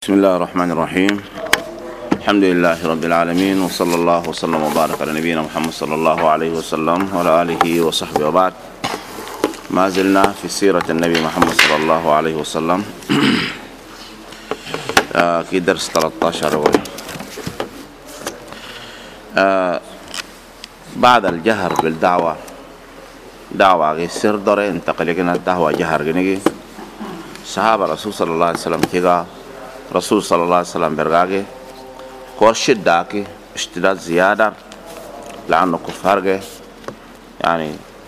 بسم الله الرحمن الرحيم. الحمد لله رب العالمين، وصلى الله وسلم وبارك على نبينا محمد صلى الله عليه وسلم وعلى آله وصحبه وبعد. ما زلنا في سيرة النبي محمد صلى الله عليه وسلم في درس 13. بعد الجهر بالدعوة دعوة سر دور انتقل لنا الدعوة جهر جنجي صحابة رسول صلى الله عليه وسلم كيغا رسول صلى الله عليه وسلم برغاغي كور شداكي اشتداد زيادة لأنه كفارغي يعني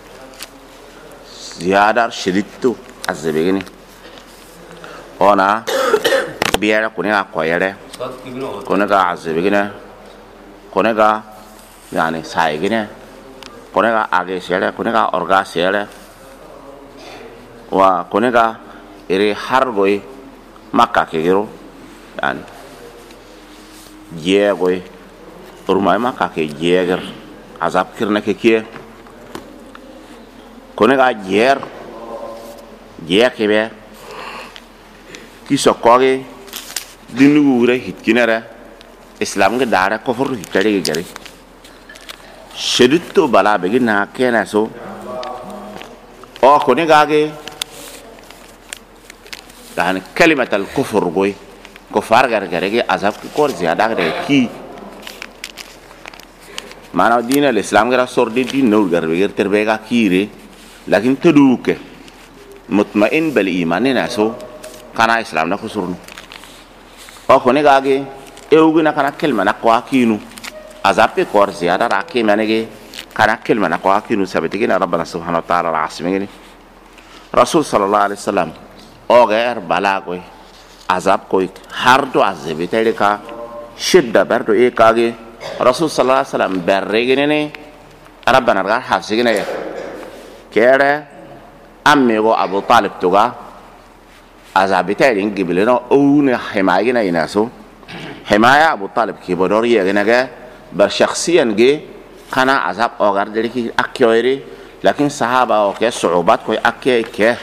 زيادة شديدتو عزبيني هنا بيالا كونيغا كويري كونيغا عزبيني كونيغا يعني سايغيني كونيغا آغي سيالي كونيغا أورغا سيالي وكونيغا إري حرغوي مكة كيرو يعني جيغوي urmay maka ke jeger azab kirna ke kie kone ga jer ke be ki sokoge dinu wure hitkinere islam ge dara kofur hitare ge gari sheditto bala be na kena so o kone ga ge يعني كلمة الكفر قوي كفار غرغرغي عذاب كور زيادة كي معنى دين الإسلام غير صور دين نور غرغر تربيغا كيري لكن تدوك مطمئن بالإيمان ناسو كان إسلام نكسرنو أو كوني غاغي إيوغنا كان كلمة نقوا كينو عذاب كور زيادة راكي منغي كان كلمة نقوا كينو سبتكين ربنا سبحانه وتعالى العاصمين رسول صلى الله عليه وسلم اوغير بلاغوي عذاب كوي هاردو عذابي كا شدة بردو كاغي رسول صلى الله عليه وسلم برغيني ربنا رغا حافظيني كيرا اميغو ابو طالب توغا عذابي تايلي نجيبلنا اون حماينا يناسو حماية ابو طالب كي بدور يغنغا برشخصيا جي كان عذاب اوغار دلكي اكيوري لكن صحابه اوكي صعوبات كوي اكي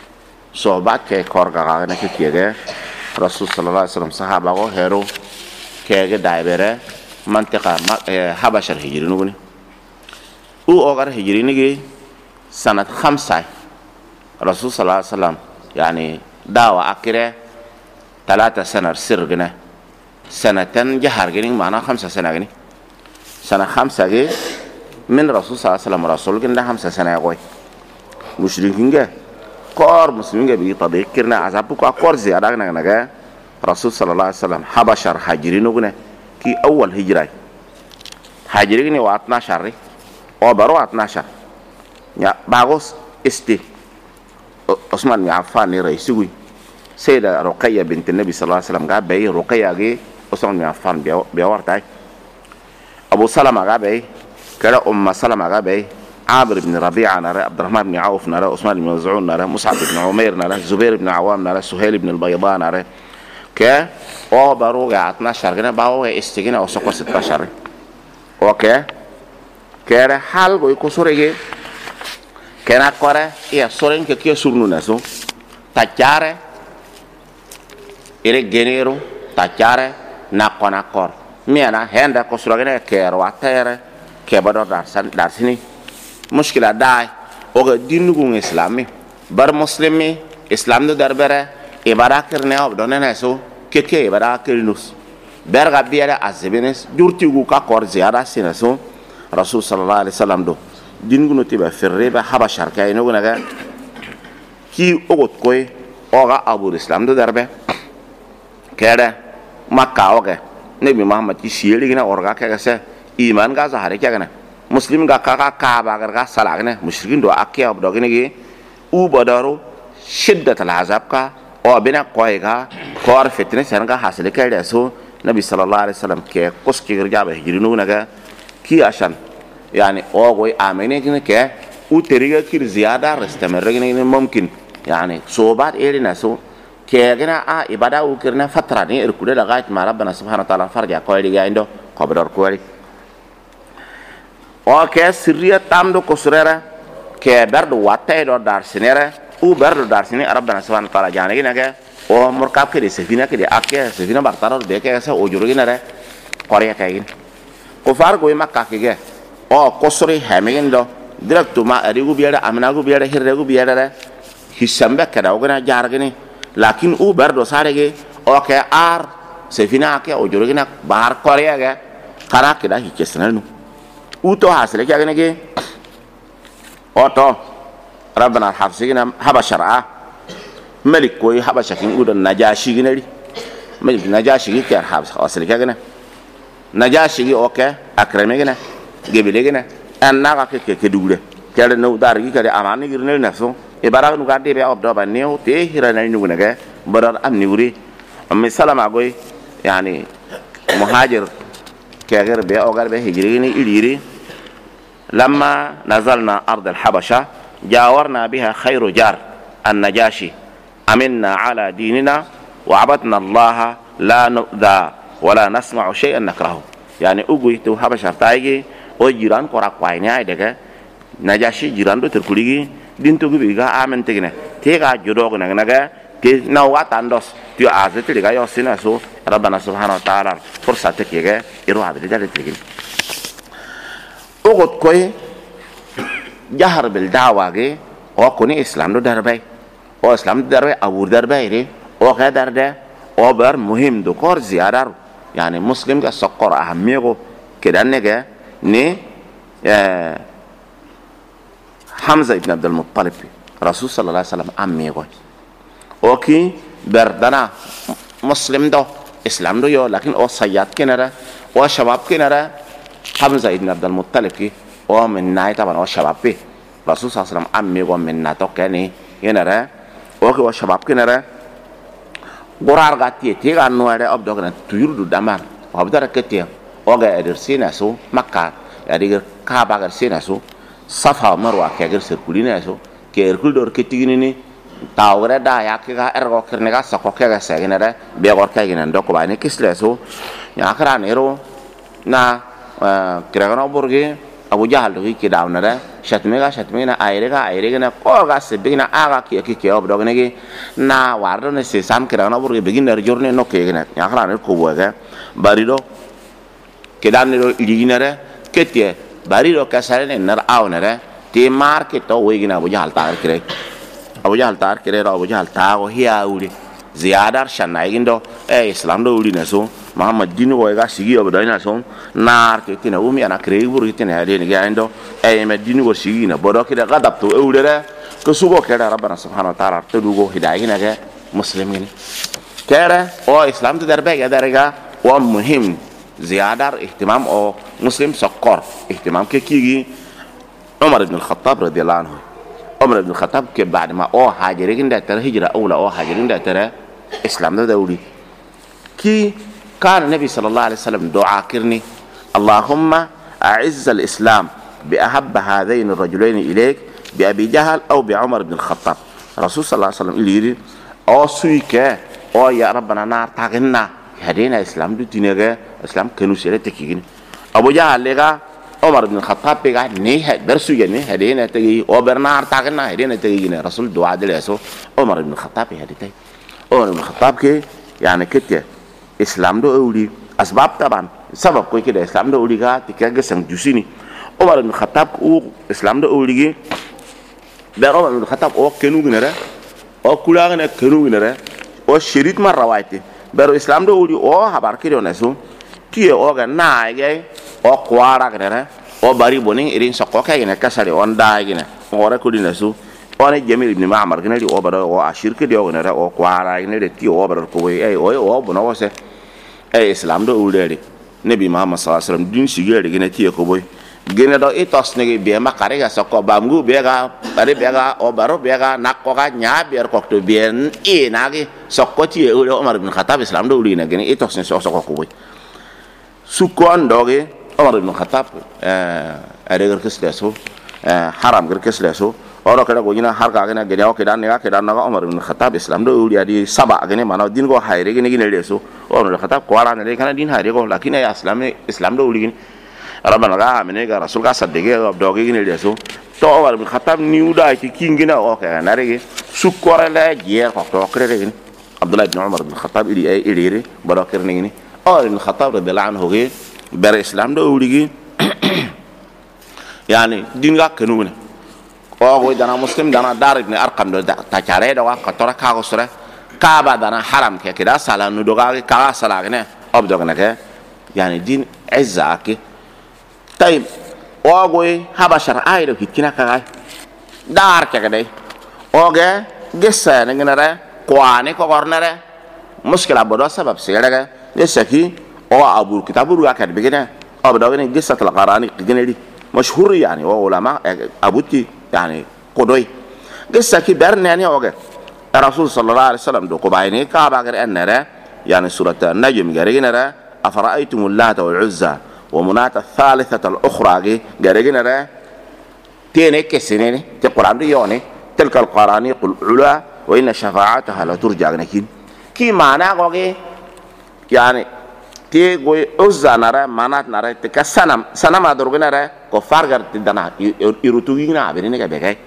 صحبات كي كورغا غانا كيغا رسول صلى الله عليه وسلم صحابه او هيرو كيغا دايبره منطقه حبشه الهجري نغني او اوغر هجري نغي سنه 5 رسول صلى الله عليه وسلم يعني دعوه اكره 3 سنه سرغنا سنتين جهر غني معنا 5 سنه غني سنه 5 غي من رسول صلى الله عليه وسلم رسول غني 5 سنه غوي مشركين كور مسلمين بيجي تذكرنا عذابك كور زيادة نجا رسول صلى الله عليه وسلم حبشر هاجرين وجنا كي أول هجرة هاجرين واتنا شري أو برو واتنا شر يا باغوس استي عثمان بن عفان رئيسوي سيدة رقية بنت النبي صلى الله عليه وسلم قال بي رقية جي عثمان بن عفان بيورتاي أبو سلمة قال بي كلا سلمة قال بي عامر بن ربيعة نرى عبد الرحمن بن عوف نرى عثمان بن مزعون نرى مصعب بن عمير نرى زبير بن عوام نرى سهيل بن البيضاء نرى كه او باروغا 12 غنا باوغا استغنا او سكو 16 اوكي كره حال غو كسوريغي كنا كوره يا سورين كي سورنو ناسو تاچاره ire genero tachare na kona kor miana henda kosrogene kero atere ke bador darsini مشكلة داي اوغا دينغون اسلامي بر مسلمي اسلام دو دربره عبارة کرنے او دونه نسو كيكي عبارة کرنوس برغا بيالا ازبينس جورتيغو كا كور زيارة سينسو رسول صلى الله عليه وسلم دو دينغونو تيبا فريبا حبا شركاي نغا كي اوغوت كوي اوغا ابو الاسلام دو دربه كده مكة اوغا نبي محمد كي شيليغنا اورغا كاغسه ايمان غا زهري كاغنا مسلم غا كا باغر غا سلاغنا مشركين دو اكيا بدوغنيغي او بدارو شدة العذاب كا او بنا كويغا كور فتنه سنغا حاصل كايدسو نبي صلى الله عليه وسلم كي كوسكي رجابه هجرينو نغا كي عشان يعني اوغوي امينين كي او تريغا كير زياده رستمرغني ممكن يعني صوبات ايرنا سو كيغنا ابدا وكرنا فتره ني اركوده لغايه ما ربنا سبحانه وتعالى فرجا كويدغا اندو كبدر كوري اوكي سريه تامدو كسرره كي برد واتاي دو دار سينره او برد دار سيني ربنا سبحانه وتعالى جانغي نغا o murkab ke de sefina ke de akke sefina bartaro de ke sa o juru gina re qore ka gin ko far go makka ke ge o kosri hamigen do direct ma ari gu biara amna gu biara hirre gu biara re hisambe ka da ogana jar gini lakin u bardo sare ge o ke ar sefina ke o juru gina bar qore ge kana ke da hikesna nu u to hasle ke gene ge o to rabbana hafsigina habashara ملك كوي حبشة كين يقول النجاشي جنري ملك نجاشي كي حبس أصل كي جنا نجاشي أوكي أكرمه جنا قبله جنا أنا كي كدولة كده نو دارجي كده أماني غيرنا نفسه إبارة نقدر بيا أبدا بنيو تهيرنا نيجونا كه برا أم نيوري مثلا ما قوي يعني مهاجر كأجر بيا أوغر بيا هجريني إليري لما نزلنا أرض الحبشة جاورنا بها خير جار النجاشي أمنا على ديننا وعبدنا الله لا نؤذى ولا نسمع شيئا نكرهه يعني أقول تو حبشة تايجي أو جيران كوراك واينيا إدك نجاشي جيران دو تركوليجي دين تو بيجا آمن تجنا تيجا جدوغ نجنا تي نوات أندوس تيو عزت تيجا يوسينا سو ربنا سبحانه وتعالى فرصة تكيجا يروح بدل تيجي أقول كوي جهر بالدعوة جي أو كوني إسلام دو دربي او اسلام دربه ابور دربه ری او قدر ده او بر مهم دو کار زیاده یعنی مسلم که سقر اهمیه کو کدن نگه نی حمزه ابن عبد المطلب رسول صلی الله علیه وسلم امیه کو او کی بردنا مسلم دو اسلام دو یو لیکن او سیاد کناره او شباب کناره حمزه ابن عبد المطلب کی او من نای طبعا او شباب بی رسول صلی الله علیه وسلم امیه کو من ناتو کنی یناره oke wa shabab kenara gorar gati tiga nuare abdogna tuyur du damar abdara ketia oga edir sina so makka edir kaaba gar sina so safa marwa ke gar sirkulina so ke erkul dor ketigini ni tawre da ya ke ga ergo kerne ga sako ke ga seginere be gor ke ginen doko bani kisle so ya kra nero na kiragano burge abu jahal do ki dawnare shatmega ayre na ko ga se bigina aga ki obdo ne na wardo ne se sam kira na burge bigina jorne no ke ne ya khala ne ko boga barido ke dan ne do iginare ketie barido ka sare ne nar awnare te market to wegina abu jahal tar kire abu jahal ta go hiya uri ziyadar shanna igindo islam do uri ne so Muhammad dinu ko ga sigi obdo ina so nar ke tina umi ana kire buru tina ade ne ga ndo me dinu ko sigi na bodo ke da gadab to ewdere ko subo ke da rabbana subhanahu wa ta'ala to dugo hidayah ne ga muslimin kere o islam to darbe ga darga wa muhim ziyadar ihtimam o muslim sakkar ihtimam ke kigi Umar ibn al-Khattab radiyallahu anhu Umar ibn al-Khattab ke بعد ما o hajirin da tar hijra aula o hajirin da tar islam da dawli ki كان النبي صلى الله عليه وسلم دعاء كرني اللهم أعز الإسلام بأحب هذين الرجلين إليك بأبي جهل أو بعمر بن الخطاب رسول صلى الله عليه وسلم إليه أو سويك أو يا ربنا نار تاغنا هدينا إسلام دو دينيغا إسلام كنو سيرتكين أبو جهل لغا عمر بن الخطاب بغا نيه برسو يعني هدينا تغي أو برنار تاغنا هدينا تغيين رسول دعاء دلسو عمر بن الخطاب هديتي عمر بن الخطاب كي يعني كتير Islam do uli asbab taban sabab ko kida Islam do uli ga tikaga sang jusini Umar bin Khattab u Islam do uli gi da Umar bin Khattab o kenu ginara o kulaga na kenu ginara o shirit mar rawaiti baro Islam do uli o habar kido nasu tie o ga na ge o kwara ginara o bari bonin irin sokko ka gina kasari on da gina ore ko dinasu one Jamil ibn Ma'mar gina di o baro o ashir ke di o ginara o kwara gina de ti o baro ko o bono wose Islam do ulere Nabi Muhammad sallallahu alaihi wasallam din sigere gene tie ko boy gene do itos ne be makare ga sokko bamgu be ga bare be ga o baro be ga nakko ga nya ber ko to bien e nagi sokko tie o Umar bin Khattab Islam do ulina gene itos ne sokko ko boy sukon doge Umar bin Khattab are gar kesle so haram gar kesle so oro kada go gina har ga gene gene o kedan ne ga kedan na Umar bin Khattab Islam do uli adi saba gene mana din go hayre gene gene leso Umar bin Khattab ko ara ne kana din hayre go lakin ya Islam do uli gene rabbana ga amene ga rasul ga sadege do gene leso to Umar bin Khattab ni uda ki kingina o ka na rege sukore la je ko to kre gene Abdullah ibn Umar ibn Khattab ili ay ilire barakir ningini ibn Khattab radhiyallahu anhu ge ber islam do urigi yani dinga kanuna go dana muslim dana dar ibn arqam do ta chare do ka tora ka go sura ka ba dana haram ke kida sala nu do ga ka sala ne obdo ne ke yani din izzaki tayib go habashar ay do hitkina ka dar ke dai oge gessa ne ngara قوانين كورنره مشكلة بدو سبب سيرة جسكي أو أبو كتاب الواقع بيجنا أو بدو إن جسة القرآن بيجنا دي مشهور يعني أو علماء أبوتي يعني قدوي جسكي برنا يعني أوجه الرسول صلى الله عليه وسلم دو قبائني كابا غير أن نرى يعني سورة النجم غير نرى أفرأيتم اللات والعزى ومناة الثالثة الأخرى غير نرى تيني كسنين تقرأ دي يوني تلك القرآن قل علا وإن شفاعتها لا ترجع لكن كي معنى قوي يعني تي قوي أوزا نرى منات نرى تكسنم ما درغ نرى كفار غير تدنا يروتوينا عبرينك بكاي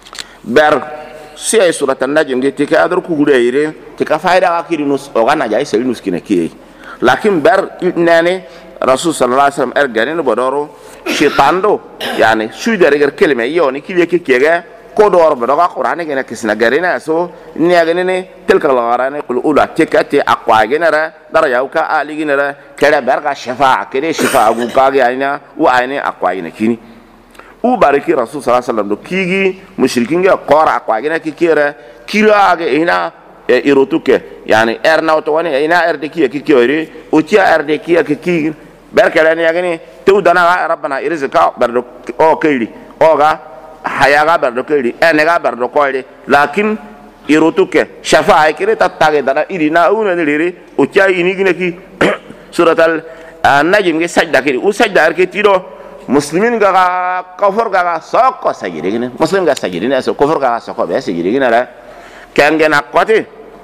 بر سي سورة النجم دي تك أدرك غوريرين تك فايدة أكيد نص أغنى جاي سوي نص كنا كي لكن بر ناني رسول صلى الله عليه وسلم أرجعني بدورو شيطان دو يعني شو درجة كلمة يوني كي كي كودور بدوغا قرآن كنا كسنا غرينا سو نياغني تلك الغراني قل أولا تكاتي أقوى جنرا درجة وكا آلي جنرا كلا برغا شفاعة كده شفاعة وكاغي عينا وعيني أقوى جنا كيني وباركي رسول صلى الله عليه وسلم دو كيجي مشركين قرى أقوى جنا كيكيرا كيلا هنا إيروتوك يعني إرنا وتواني هنا إردكيا كيكيوري وتيا إردكيا كيكي بركة نياغني تودنا ربنا إرزقا بردو أو كيلي أوغا hayaga bardo kiri enega bardo koire lakin irutuke shafa'a kire tattage dana irina una niliri ucha inigine ki surat al najm ke sajda kiri u sajda ke tiro muslimin ga kafir ga sokko sajirigine muslim ga sajirine so kafir ga sokko be sajirigine la kangena kwati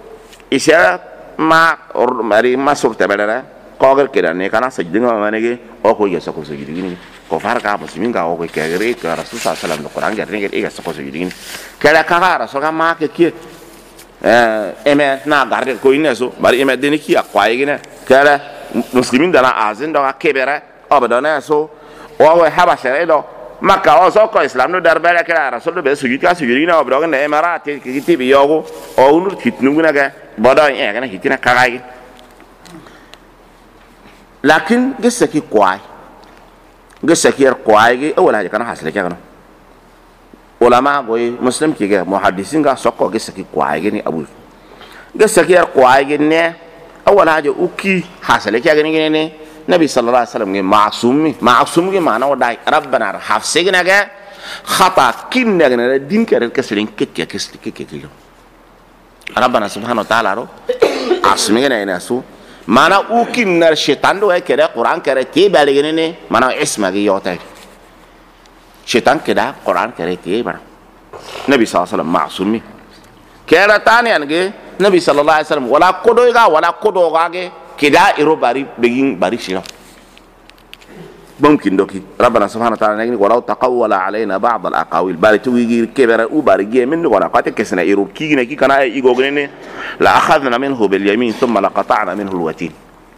isha ma mari masuk tabara koger kira ne kana sajidinga manege o ko yeso ko sajirigine kofar ka muslimin ka ko kegere ka rasul sallallahu alaihi wasallam Quran ga ne ga soko so yidin kala ka rasul ga ma ke ki eme na garde ko ine so bari eme de ni ki akwa yigine kala muslimin da na azin da kebere obadana so o wa habasha do makka o so ko islam no darbala kala rasul be so yika so yidina obado ne emarate ki tibi yogo o unur kitnu guna ga bodo e ga na hitina ka ga lakin gisse ki kwai قصة قواعي أول حاجة كنا حاصلة كنا علماء قوي مسلم كيجا محدثين كا سقوا قصة قواعي ني أبو قصة قواعي ني أول حاجة أوكي حاصلة كنا ني نبي صلى الله عليه وسلم معصوم معناه وداي ربنا حافظنا كا خطأ كنا كنا دين كنا كسلين كتيا كسلين ربنا سبحانه وتعالى رو عصمنا يناسو mana ukin nar syaitan do keda Quran kere ti baligene ne mana isma gi yota syaitan keda Quran kere ti bar Nabi sallallahu alaihi wasallam ma'sumi kera tani ange Nabi sallallahu alaihi wasallam wala kodo ga ge keda iro bari begin bari shira mungkin doki rabbana subhanahu wa ta'ala ngini wala taqawwala alaina ba'd al aqawil bari tuwi kebera u bari ge min wala qata kesna iro kigina ki kana ay igo gnene la akhadna minhu bil yamin thumma laqata'na minhu al watin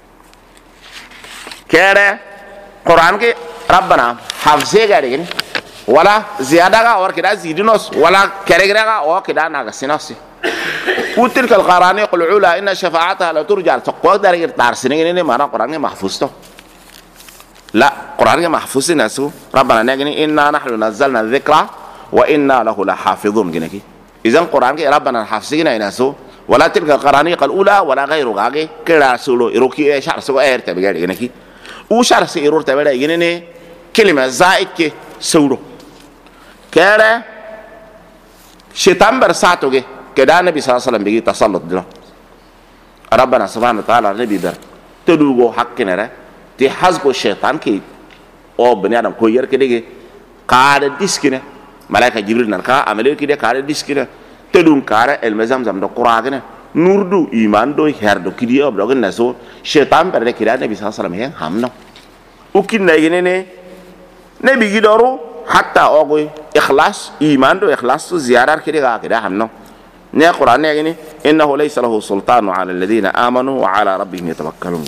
kere Quran ke rabbana hafze ga de wala ziyada ga or kida zidinos wala kere ga o kida na ga sinasi utilka al qarani qul ula inna shafa'ataha la turja taqwa dar tarsine ne mana Quran ke mahfuz to لا قرآن محفوظ ناسو ربنا نجني إنا نحن نزلنا الذكر وإنا له لحافظون جنكي إذا القرآن كي ربنا حافظين ناسو ولا تلك القرآن الأولى ولا غير غاجي كلا سولو يروكي شعر سو إير تبغى جنكي وشعر سو إيرور تبغى جنني كلمة زائد كي سولو كلا شيطان برساتو كي كدا النبي صلى الله عليه وسلم بيجي تسلط دلو ربنا سبحانه وتعالى النبي بر تدوغو حقنا ده تي حسب الشيطان كي او بني ادم كو ير كدي قاعد ديسكنا ملائكه جبريل نكا عمليه كده قاعد ديسكنا تدون كار المزمزم دو قراغنا نوردو ايمان دو هردو كدي اب دوغ نسو شيطان بر كده النبي صلى الله عليه وسلم هي همنا وكين نيني نبي جدارو حتى اوغي اخلاص ايمان دو اخلاص زياره كده همنا ني قران ني إنه ليس له سلطان على الذين آمنوا وعلى ربهم يتوكلون.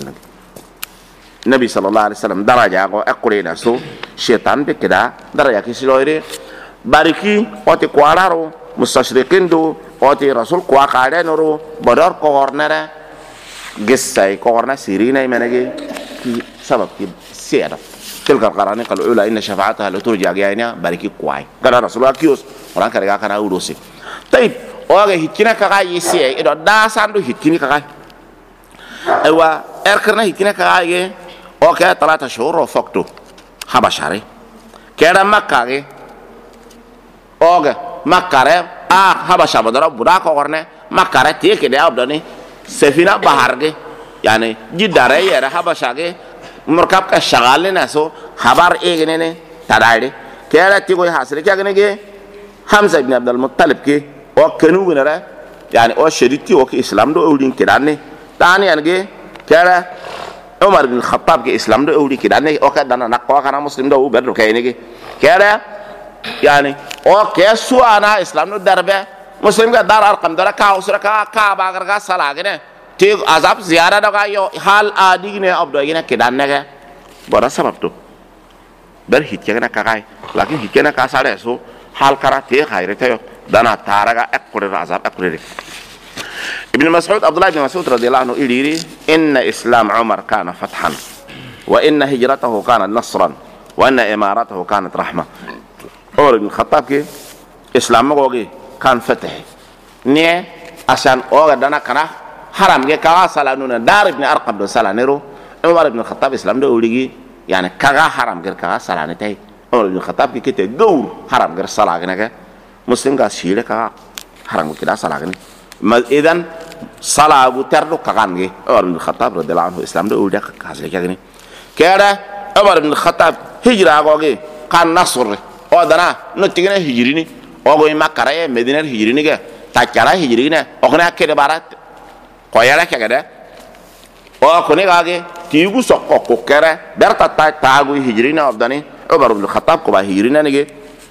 النبي صلى الله عليه وسلم درجة أقولين سو شيطان بكذا درجة كسيلوري باركي أتي قارارو مستشرقين دو أتي رسول قارن رو بدر قارنرا قصة قارن سيرين منجي كي سبب كي سيرة تلك القرآن قالوا أولى إن شفاعتها لترجع جاينا باركي قواي قال رسول الله كيوس وران كرجع كنا أودوسي. طيب أوكي هتكنا كاي يسيء إذا داسان دو هتكني كاي أيوة أركنا هتكنا كاي أوكي 3 شهور فقطو حبشاري كذا مكة أوكي مكة حبشة بدر بودا كورنة مكة تيه كده أبداني سفينة بحر يعني جدارة يا حبشة مركب كشغال ناسو خبر إيه جنيه تدايري كذا تيجي حاصل كذا جنيه حمزة بن عبد المطلب كي وكانوا جنرا يعني أو شريطي أو كإسلام دو أولين كداني تاني يعني كذا عمر بن الخطاب كإسلام دو أولين كداني أو كدانا نقوا كنا مسلم دو بدر كأني كذا يعني أو كسوا أنا إسلام دو دربه مسلم كدار أرقام دار كاوسرا كاباغر كسلا كنه تيج عذاب زيارة دو كايو حال عادي كنه أبدو كنه كدانة كه برا سبب تو برهيت كنا كاي لكن هيت كنا كاسالة سو حال كرا تيه خير تيو دانا تارجع أكبر العذاب أكبر. ابن مسعود عبد الله بن مسعود رضي الله عنه يقول إن إسلام عمر كان فتحا وإن هجرته كانت نصرا وإن إمارته كانت رحمة. عمر بن الخطاب كي إسلام مغوغي كان فتح نيه عشان أوغا دانا كنا حرام كي كوا سالانونا دار ابن أرقم دو سالانيرو عمر بن الخطاب إسلام دو أوليغي يعني كوا حرام كي كوا سالانتاي عمر بن الخطاب كي كتير جور حرام كي سالانك مسلم كا شيله كا حرام كده سالاني إذن صلاة بتردو كعنه عمر بن الخطاب رضي الله عنه إسلام ده أولي كهذا كذا كذا عمر بن الخطاب هجرة أقوله كان نصر أو دنا نتيجة هجريني أقوله ما كرايه مدينة هجريني كه تاكلا هجرينه أقوله كده بارات قيادة كده أقوله كأجه تيجو سقّو كره برتا تاعو هجرينه أبداني عمر بن الخطاب كبا هجرينه نيجي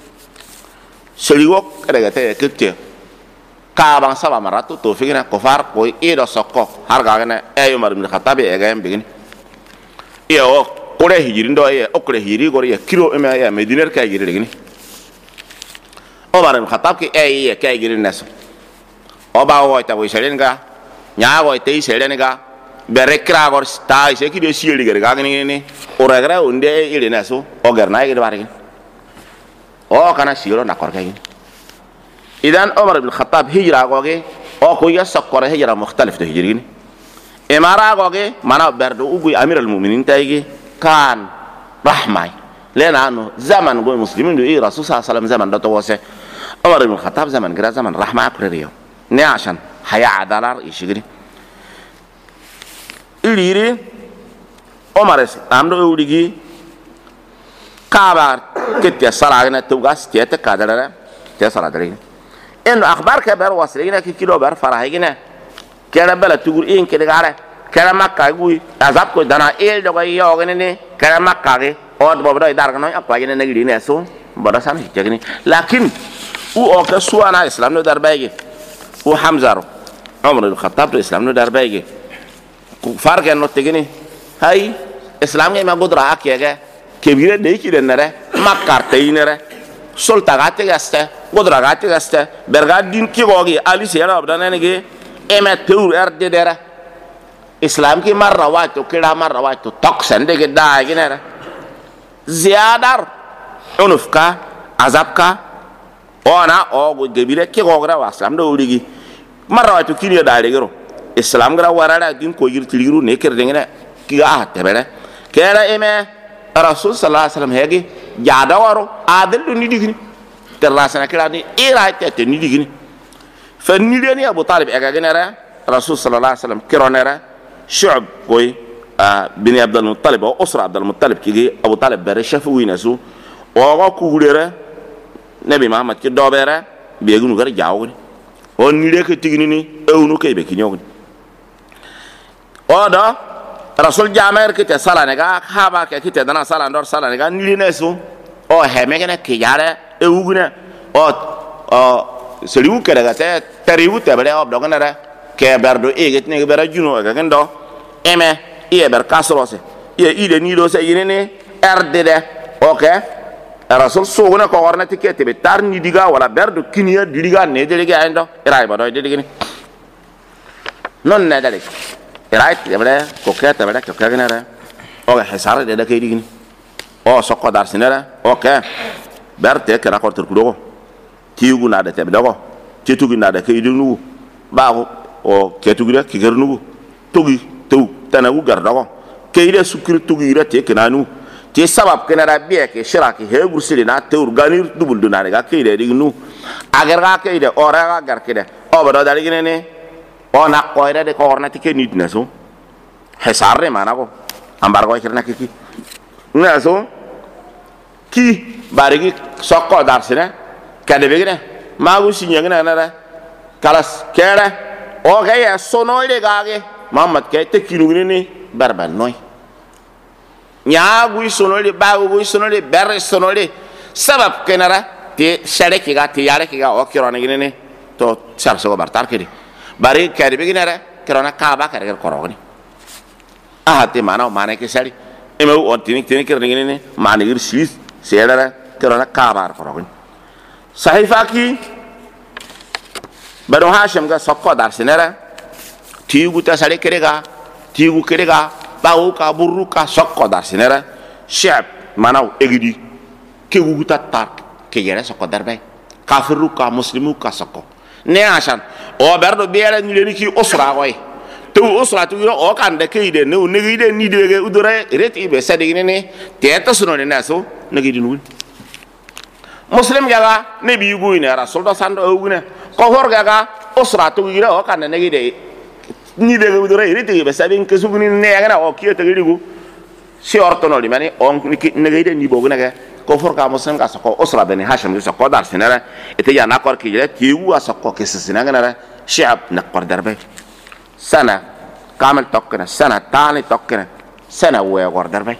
سليوك كده كده كابان سبا مراتو توفيقنا كفار كوي إيدا سقّو هرجعنا عمر بن الخطاب يجاهم بيجني إياه كله هجرين ده إياه أكله هجري كوريا كيلو إما إياه مدينة كهجري لكني عمر بن الخطاب كي إياه كهجري الناس أبا هو يتابع يسألين كا نيا هو يتابع يسألين كا بركرا كور تاي سكي ده سيالي كرا كني أورغرا وندي إيد الناس أوغرنا يكيد باركين أو كنا سيالو نكور كاين إذن عمر بن الخطاب هجرة كوجي أو كويا سكورة هجرة مختلف تهجرين إمارة كوجي منا بردو أبوي أمير المؤمنين تيجي كان رحمة لأنه زمن قوي مسلمين دو إيه رسول صلى الله عليه وسلم زمن ده تواسه عمر بن الخطاب زمن كذا زمن رحمة كريريو نه عشان حياة عدالة يشجري إليري عمر أمره يودي كابار كتير صلاة توقاس تيت كادرة تيت صلاة درين إنه أخبار كبر وصلنا كيلو بر فرحينا كلام بلا تقول إيه كده قاله كلام ما كايقول عذاب كده دنا إيه لو كاي يوغنني كلام ما كاي أود ببرا يداركنا أقوى نجري ناسو براسان هيجعني لكن هو أكسوا أنا إسلام ندار بايجي هو حمزة عمر الخطاب الإسلام ندار بايجي فرق إنه تجيني هاي إسلام ما قدر أكيا كبيرة ده كده نرى ما كارتي نرى سلطة غاسته قدرة غاسته برغاد دين كي غوغي علي سيانا أبدانا نجي إما تور أرد دره إسلام كي مرة واتو كده مرة واتو تقسن ده كده نرى زيادة عنفكا عذابكا أنا أو جبيرة كي غوغرا وإسلام ده وليجي مرة واتو كيني داري كرو إسلام كرا ورا دين كوير تليرو نكر دينه كي تبرة كده إما رسول صلى الله عليه وسلم هيجي جادا وارو عادل نديكني تراسنا كده ني إيرايت تنديكني فنيدني أبو طالب أجانا رسول صلى الله عليه وسلم كرونرا شعب كوي بني عبد المطلب أو أسرة عبد المطلب كي أبو طالب برشة وينسو وأغا كوريرا نبي محمد كدوبرا بيجونو غير جاوني ونيدك تيجني أونو كي بكينيوني أودا رسول جامعر كده سالا نجا خابا كده دنا سالا دور سالا نجا نيلينسو أو همكنا كيجارة أوغنا أو سليو كده كده تريو تبرة أو بدوغنا ke berdo eget ne bera juno ga gendo eme ie ber kasrose ie ide ni do se yinene rdede okay rasul sogona ko warna tikete be tar ni diga wala berdo kiniya diga ne de ga endo irai ba do de digini non ne dale irai de bele ko kete bele ko kagena o hisar de da kay digini o sokko dar sinera okay berte kera ko tur kudo tiugu na de tebe dogo titugu na de kay dignu baago o ketugu de kigernu tugi tu tanagu gardago kayde sukri tugi rete kenanu ti sabab kenara biye ke shiraki he gursili na te urganir dubul dunare ga kayde dignu agar ga kayde ora ga gar kede o bado dali gene o na koyre de ko orna tike nit naso hesarre manago ambargo kirna kiki naso ki barigi sokko darsine kade begene magu sinyangna na kalas kere o gaya sonoide gage mamad kay te kinugini ni barban noy nyaagu sonoide bagu sonoide ber sonoide sabab kenara te shareki ga te yareki ga o kirona gini to sarso bartar kedi bari kadi beginara kirona kaba kare korogni ahate mana mana ke sari eme o tini kirni gini mana gir sis sedara kirona kaba korogni sahifa ki baro hashim ga sokko dar sinera tigu ta sare kerega tigu kerega bawo ka burru ka sokko dar sinera shab manaw egidi kegu ta tar ke yere sokko dar bay kafiru ka muslimu ka sokko ne ashan o berdo biere ni leni ki usra goy to usra tu o kan de keide ne negide ni de udure reti be sadigine ne teta suno ne naso negidi nu muslim gaga ne bi yugo ina rasul do sando ugune ko horga ga usra to gira o kan ne gide ni de udure riti be sabin ke suguni ne ga o kiyo to gidigu si orto no limani on ne gide ni boguna ga ko horga muslim ga sako usra bani hashim so ko dar sinara ite ya na kor ki jere tiwu asako ke sisina ga shi'ab na qor darbe sana kamel tokkana sana tani tokkana sana we gor darbe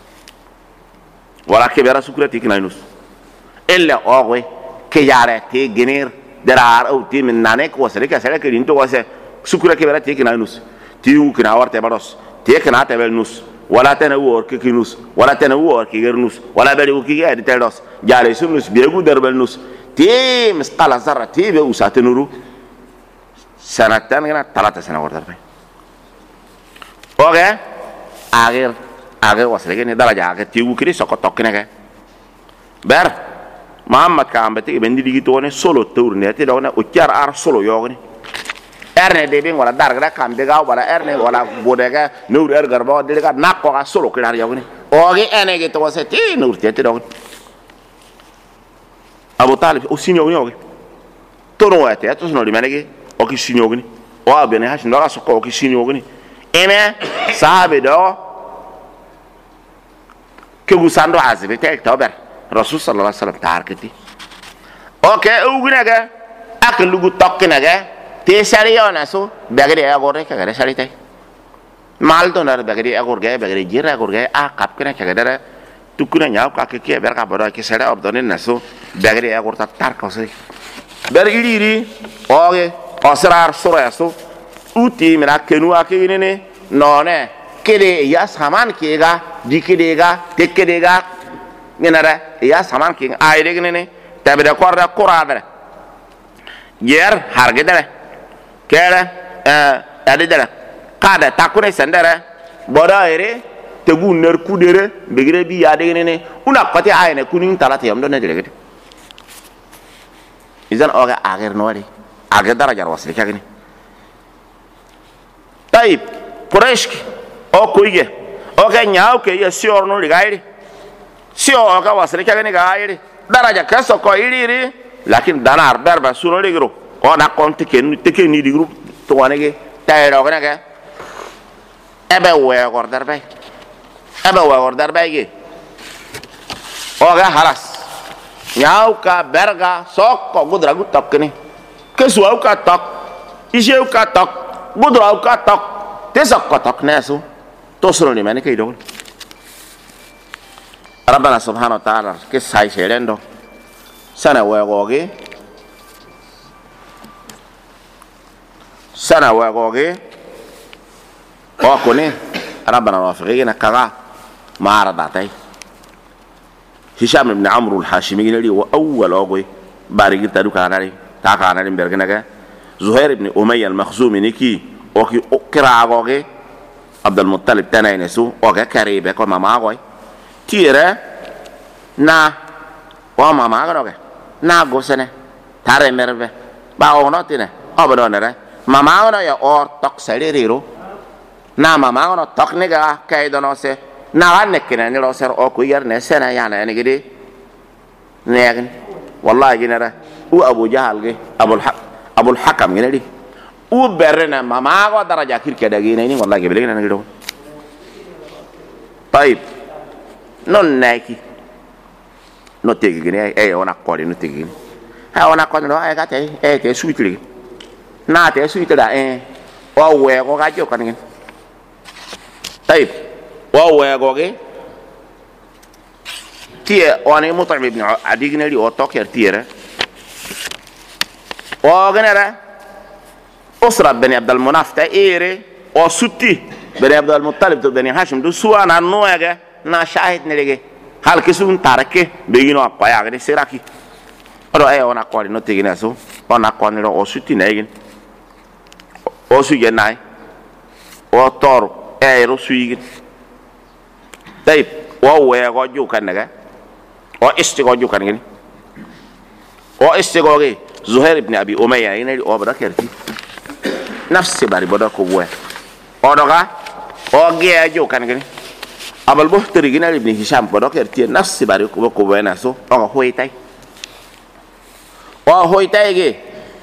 wala ke bera sukrati kinanus illa ogwe ke yare te genir darar au ti min nane ko sare ka sare ke rinto wase sukura ke berati ke nanus ti u kina warte baros te kana te belnus wala tana wor ke kinus wala tana wor ke gernus wala bari u ke ga de telos jare sunus begu darbelnus ti misqala zarra ti be usatenuru sanatan kana talata sana wor darbe oge ager wasare ke ne daraja ke ti u kiri soko tokkene ke ber Muhammad ka ambati bendi digi to ne solo tourne te do ne o tiar ar solo yogni erne de ben wala darga kam de ga wala erne wala bodega nur er garba de ga nakko ga solo klar yogni ogi ene ge to se ti nur te do Abu Talib o sinyo nyogi to no ete to sono rimane ge o ki sinyo gni o abene ha sindora so ko ki sinyo gni ene sahabe do ke gusando azibe te oktober Rasul sallallahu alaihi wasallam tarketi okay ugunaga ak lugu tokkinaga te sariona so bagade agore kagare sarite mal donar bagade agorge bagade jira agorge a kapkina kagare tukuna nyaw ka ke berka bodo ke sare obdonen naso bagade agorta tarkosi ber iliri oge osrar suraso uti mena kenu akinene none kede ya saman kega dikidega tekedega ngenara ya saman king ayre gnene tabe da korda qurada yer harge dare kere ade dare kada takure sendere boda ere tegu ner kudere begire bi ya de gnene una pati ayne kunin talati yam do ne dele izan oga ager nori ager darajar wasli kagni tayib quraish o kuige oga nyaaw ke ya siorno ligaire si o ka wasre ka ni ga iri daraja ka so ko iri lakin danar berba suno ligro o na konti ken ni digru to wanege tayro kana ga ebe we gor darbe ge o ga haras nyaaw ka berga sok ko gudra gu tokkni ke suaw ka tok iseu ka tok gudra ka tok te sok ko tok nesu to suno ni mane ke do Rabbana subhanahu wa ta'ala ke sai serendo sana wegoge سنة وغوغي وكوني ربنا وافقينا كغا ما عرضاتي هشام بن عمرو الحاشمي نلي وأول أغوي باريك تدو كانالي تا كانالي مبرغنغا زهير بن أمية المخزومي نكي وكي كرا أغوغي عبد المطلب تناي نسو وكي كريبه كو ماما أغوي تيرا نا وماما أغوغي نا غوسنه تاري مربه باو نوتينه أبدونره ماما أغونا يا أور توك ساليريرو نا ماما أغونا توك نيغا كايدونو سي نا غنكنا نيرو سر أو كوير نسنا يعني أنا كده نيغن والله جنرا هو أبو جهل جه أبو الحكم جنري هو برنا ماما أغو درجة كير كده جيني والله جبلنا نقدر طيب نون نايكي نوتيجي جني أي وانا قولي نوتيجي جني ها وانا قولي لو أي كاتي أي كي سويت لي نا تي سويت دا أي أو ويغو كاجو كان طيب أو ويغو كي تيه واني مطعم ابن عدي جنري أو توكير تيره وغنرا أسرة بني عبد المناف تأيري أو سوتي بني عبد المطلب بني هاشم دو سوانا نوعه نا شاهد نلقي هل كسون تاركه بيجينو أقوى غني سيراكي أدو أيه وانا قواني نوتيجي ناسو وانا قواني لو أو سوتي نايجين أو سوجي ناي أو تور أيرو سويجين طيب أو ويغو جو كان نغا أو استيغو جو كان غني أو استيغو غي زهير بن أبي أمية ينالي أو بدكرتي نفس باري بدك وين أو دعا أو جي أجو كان غني أبل بحتري ينالي ابن هشام بدكرتي نفس باري وين أسو أو هويتاي أو هويتاي جي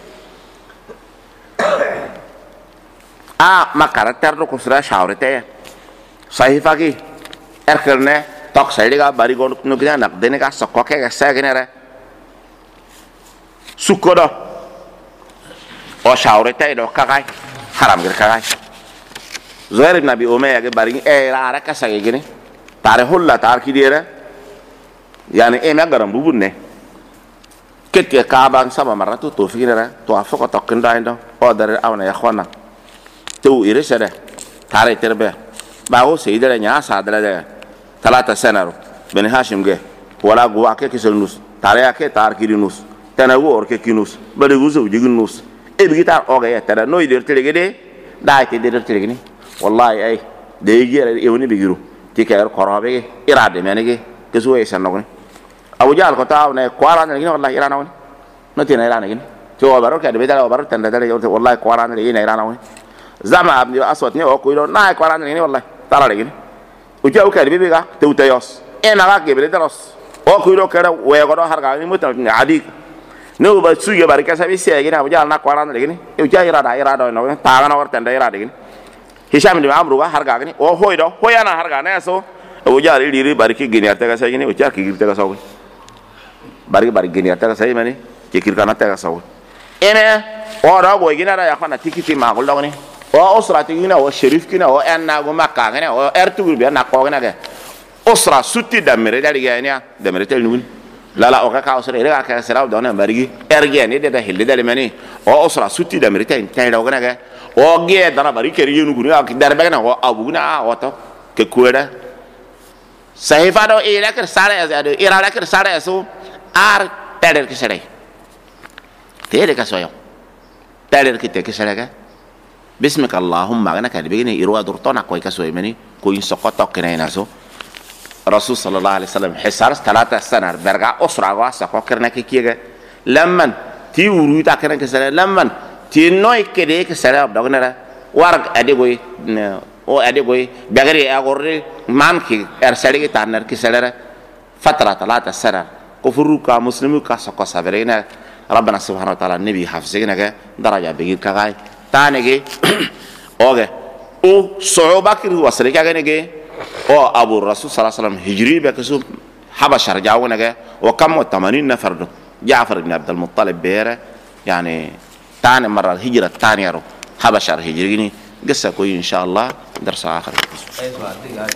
ما كاركتر لو كسر شاورتاي صحيح فاكي أكرنه تاك سيدك باري قول نقدر نقدني كسكوكه كساكنه سكودا أو شاورتاي لو كاي حرام غير كاي زهير بن أبي أمية بارين رارا كساكي جني تاريخ الله تاريخ ديره يعني ما قرن بوبنه كتير كابان سبا مرة توفينا توافق تقين دايندا أو در أونا يا إخوانا تو إيرسده تاريخ تربيه باهو سيدنا نياس هذا ده 3 سنة بني هاشم جه ولا جوا كيسل نوس تاريخ تاريخ نوس تناو أورك كينوس بديجوزو جيجن نوس بيجتار أوجي ترى نو يدير تلقيني ده يدير تلقيني والله أي ده يجي يوني بيجرو تيكير قرابة إرادة مني كسوة يسنقني أبو جال كتاو نه قارن لكن والله إيران أوني نتينا إيران لكن شو بارو كده بدل بارو تندل والله قارن لكن إيران أوني زمان أبني أسوأني أو كيلو نا قارن لكن والله ترى لكن وجاو كده بيجا توتيوس أنا راكي بدرس أو كيلو كده ويقولوا هرجعني متى عادي نو بسوي بارك سبي سيجينا أبو جال نا قارن لكن وجا إرادة إنه تاعنا ورا تندل إرادة لكن هشام بن عمرو هرجعني أو هو أنا هرجعني أسو أبو جال يدير بارك جيني أرتكا سيجيني وجا كير أرتكا سوي bari gini ata sai mani kikir kana ta sawu ene ora go gina ra ya khana tikiti ma go logni o usra tigina o sherif kina o enna go makka ngene o ertu bi na ko ngene ge usra sutti damire dali ge ne damire tel nun la o ka usra ere ka sera do na bari erge ne de hilde dali mani o usra sutti damire tay do ngene ge o ge dara bari keri yunu guni ak darbe na o abuguna o to ke kuera sahifa do ira ker sare azado ira ker sare aso ar tader kisare tede kasoyo tader kite kisare ka bismika allahumma gana kadi begini irwa durtona koy kasoy mani koy sokoto kina so rasul sallallahu alaihi wasallam hisar 3 sanar berga usra wa sako kirna kikiga lamman ti uruta kana kisare lamman ti noy kede kisare abdagnara warg adigoy o adigoy bagari agorre mamki ersali tanar kisare فترة 3 سنة كفروكا مسلموكا سقى صبرينا ربنا سبحانه وتعالى النبي حفظنا درجة بيجي كغاي تانيجي أوكي أو صعوبة كده وصلك كأنيجي أو أبو الرسول صلى الله عليه وسلم هجري بكسو حبش رجعونا وكم 80 نفر جعفر بن عبد المطلب بيره يعني تاني مرة الهجرة الثانية حبش هجريني قصة كوي إن شاء الله درس آخر